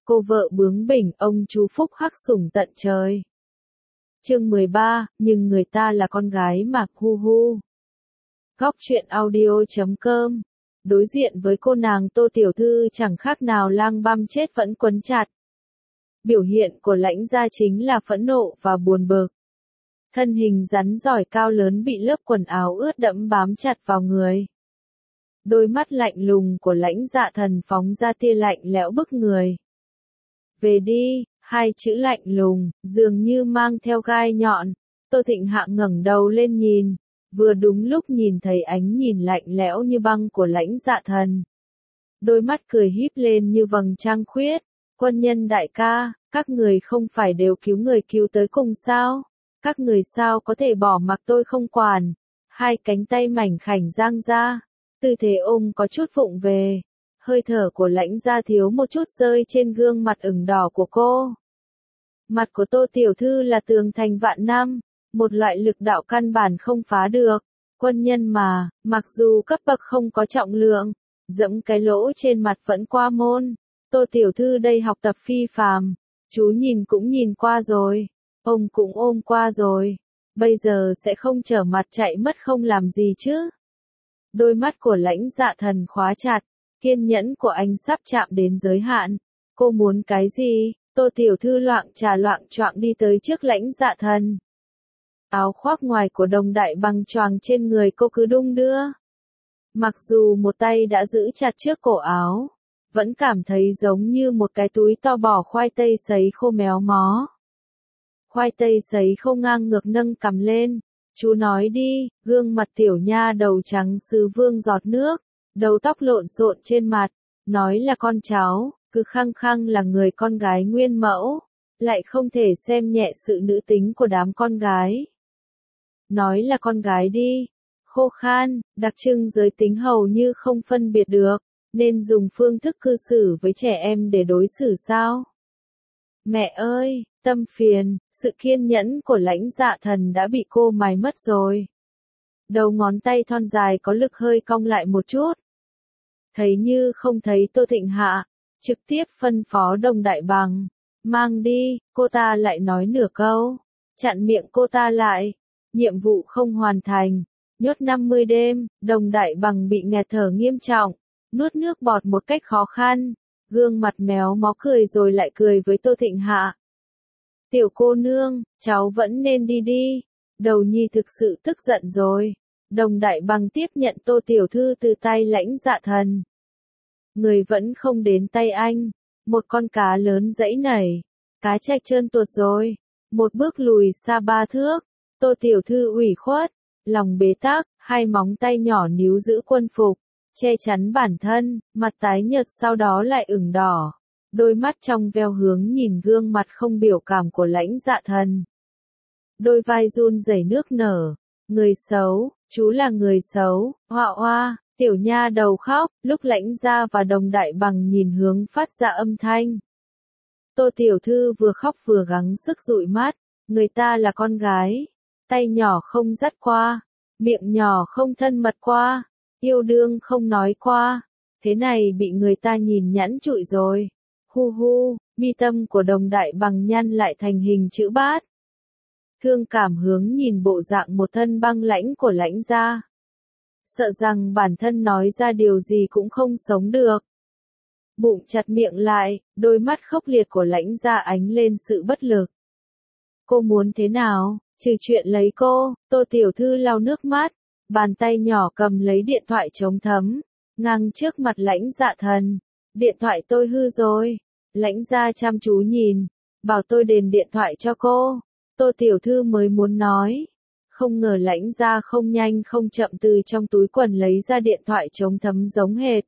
cô vợ bướng bỉnh, ông chú phúc hắc sủng tận trời. Chương 13, nhưng người ta là con gái mà, hu hu. Góc truyện audio.com. Đối diện với cô nàng Tô Tiểu Thư chẳng khác nào lang băm chết vẫn quấn chặt. Biểu hiện của Lãnh gia chính là phẫn nộ và buồn bực. Thân hình rắn giỏi cao lớn bị lớp quần áo ướt đẫm bám chặt vào người. Đôi mắt lạnh lùng của Lãnh Dạ Thần phóng ra tia lạnh lẽo bức người. Về đi, hai chữ lạnh lùng, dường như mang theo gai nhọn. Tô Thịnh Hạ ngẩng đầu lên nhìn, vừa đúng lúc nhìn thấy ánh nhìn lạnh lẽo như băng của Lãnh Dạ Thần. Đôi mắt cười híp lên như vầng trăng khuyết. Quân nhân đại ca, các người không phải đều cứu người cứu tới cùng sao? Các người sao có thể bỏ mặc tôi không quản? Hai cánh tay mảnh khảnh dang ra, tư thế ôm có chút vụng về. Hơi thở của Lãnh gia thiếu một chút rơi trên gương mặt ửng đỏ của cô. Mặt của Tô Tiểu Thư là tường thành vạn năm, một loại lực đạo căn bản không phá được. Quân nhân mà, mặc dù cấp bậc không có trọng lượng, dẫm cái lỗ trên mặt vẫn qua môn. Tô Tiểu Thư đây học tập phi phàm, chú nhìn cũng nhìn qua rồi, ông cũng ôm qua rồi, bây giờ sẽ không trở mặt chạy mất không làm gì chứ. Đôi mắt của Lãnh Dạ Thần khóa chặt, kiên nhẫn của anh sắp chạm đến giới hạn. Cô muốn cái gì? Tô Tiểu Thư loạng trà loạng choạng đi tới trước Lãnh Dạ Thần. Áo khoác ngoài của Đồng Đại Bằng choàng trên người cô cứ đung đưa. Mặc dù một tay đã giữ chặt trước cổ áo, vẫn cảm thấy giống như một cái túi to bỏ khoai tây sấy khô méo mó. Khoai tây sấy khô ngang ngược nâng cằm lên. Chú nói đi, gương mặt tiểu nha đầu trắng sứ vương giọt nước, đầu tóc lộn xộn trên mặt, nói là con cháu, cứ khăng khăng là người con gái nguyên mẫu, lại không thể xem nhẹ sự nữ tính của đám con gái. Nói là con gái đi, khô khan, đặc trưng giới tính hầu như không phân biệt được, nên dùng phương thức cư xử với trẻ em để đối xử sao? Mẹ ơi, tâm phiền, sự kiên nhẫn của Lãnh Dạ Thần đã bị cô mài mất rồi. Đầu ngón tay thon dài có lực hơi cong lại một chút. Thấy như không thấy Tô Thịnh Hạ, trực tiếp phân phó Đồng Đại Bằng, mang đi, cô ta lại nói nửa câu, chặn miệng cô ta lại, nhiệm vụ không hoàn thành, nhốt 50 đêm, Đồng Đại Bằng bị nghẹt thở nghiêm trọng, nuốt nước bọt một cách khó khăn, gương mặt méo mó cười rồi lại cười với Tô Thịnh Hạ. Tiểu cô nương, cháu vẫn nên đi đi, Đầu Nhi thực sự tức giận rồi. Đồng Đại Bằng tiếp nhận Tô Tiểu Thư từ tay Lãnh Dạ Thần. Người vẫn không đến tay anh, một con cá lớn giãy nảy, cá trạch trơn tuột rồi, một bước lùi xa 3 thước, Tô Tiểu Thư ủy khuất, lòng bế tắc, hai móng tay nhỏ níu giữ quân phục, che chắn bản thân, mặt tái nhợt sau đó lại ửng đỏ, đôi mắt trong veo hướng nhìn gương mặt không biểu cảm của Lãnh Dạ Thần. Đôi vai run rẩy nước nở, người xấu, chú là người xấu, oa oa, tiểu nha đầu khóc, lúc Lãnh gia và Đồng Đại Bằng nhìn hướng phát ra âm thanh. Tô Tiểu Thư vừa khóc vừa gắng sức dụi mắt, người ta là con gái, tay nhỏ không dắt qua, miệng nhỏ không thân mật qua, yêu đương không nói qua, thế này bị người ta nhìn nhẵn trụi rồi. Hu hu, mi tâm của Đồng Đại Bằng nhăn lại thành hình chữ bát. Thương cảm hướng nhìn bộ dạng một thân băng lãnh của Lãnh gia. Sợ rằng bản thân nói ra điều gì cũng không sống được. Bụng chặt miệng lại, đôi mắt khốc liệt của Lãnh gia ánh lên sự bất lực. Cô muốn thế nào? Trừ chuyện lấy cô, Tô Tiểu Thư lau nước mắt, bàn tay nhỏ cầm lấy điện thoại chống thấm, ngang trước mặt Lãnh Dạ Thần. Điện thoại tôi hư rồi. Lãnh gia chăm chú nhìn, bảo tôi đền điện thoại cho cô. Tô Tiểu Thư mới muốn nói. Không ngờ Lãnh gia không nhanh không chậm từ trong túi quần lấy ra điện thoại chống thấm giống hệt.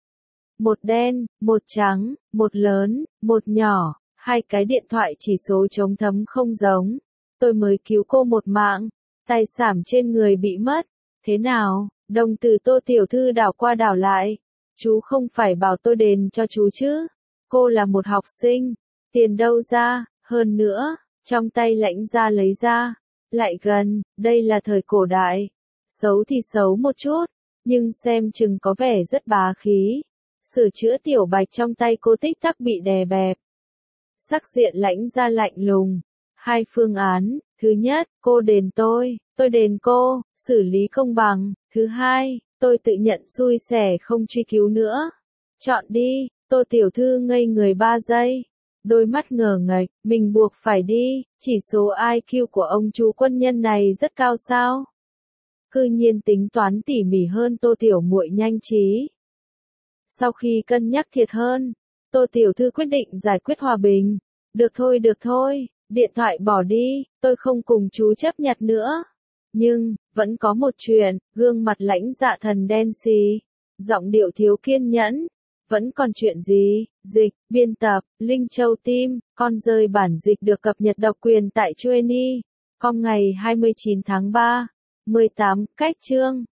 Một đen, một trắng, một lớn, một nhỏ, hai cái điện thoại chỉ số chống thấm không giống. Tôi mới cứu cô một mạng, tài sản trên người bị mất. Thế nào? Đồng tử Tô Tiểu Thư đảo qua đảo lại. Chú không phải bảo tôi đền cho chú chứ? Cô là một học sinh, tiền đâu ra? Hơn nữa, trong tay Lãnh gia lấy ra, lại gần, đây là thời cổ đại. Xấu thì xấu một chút, nhưng xem chừng có vẻ rất bá khí. Sửa chữa tiểu bạch trong tay cô tích tắc bị đè bẹp, Sắc diện Lãnh Gia lạnh lùng. Hai phương án, thứ nhất, cô đền tôi đền cô, xử lý công bằng. Thứ hai, tôi tự nhận xui xẻ không truy cứu nữa. Chọn đi. Tô tiểu thư ngây người 3 giây. Đôi mắt ngờ ngạch, mình buộc phải đi, chỉ số IQ của ông chú quân nhân này rất cao sao? Cư nhiên tính toán tỉ mỉ hơn Tô tiểu muội nhanh trí. Sau khi cân nhắc thiệt hơn, Tô tiểu thư quyết định giải quyết hòa bình. Được thôi, điện thoại bỏ đi, tôi không cùng chú chấp nhặt nữa. Nhưng, vẫn có một chuyện, gương mặt Lãnh Dạ Thần đen xì, giọng điệu thiếu kiên nhẫn. Vẫn còn chuyện gì? Dịch, biên tập, Linh Châu Tim, con rơi bản dịch được cập nhật độc quyền tại Chueni. Com ngày 29 tháng 3. 18, cách chương.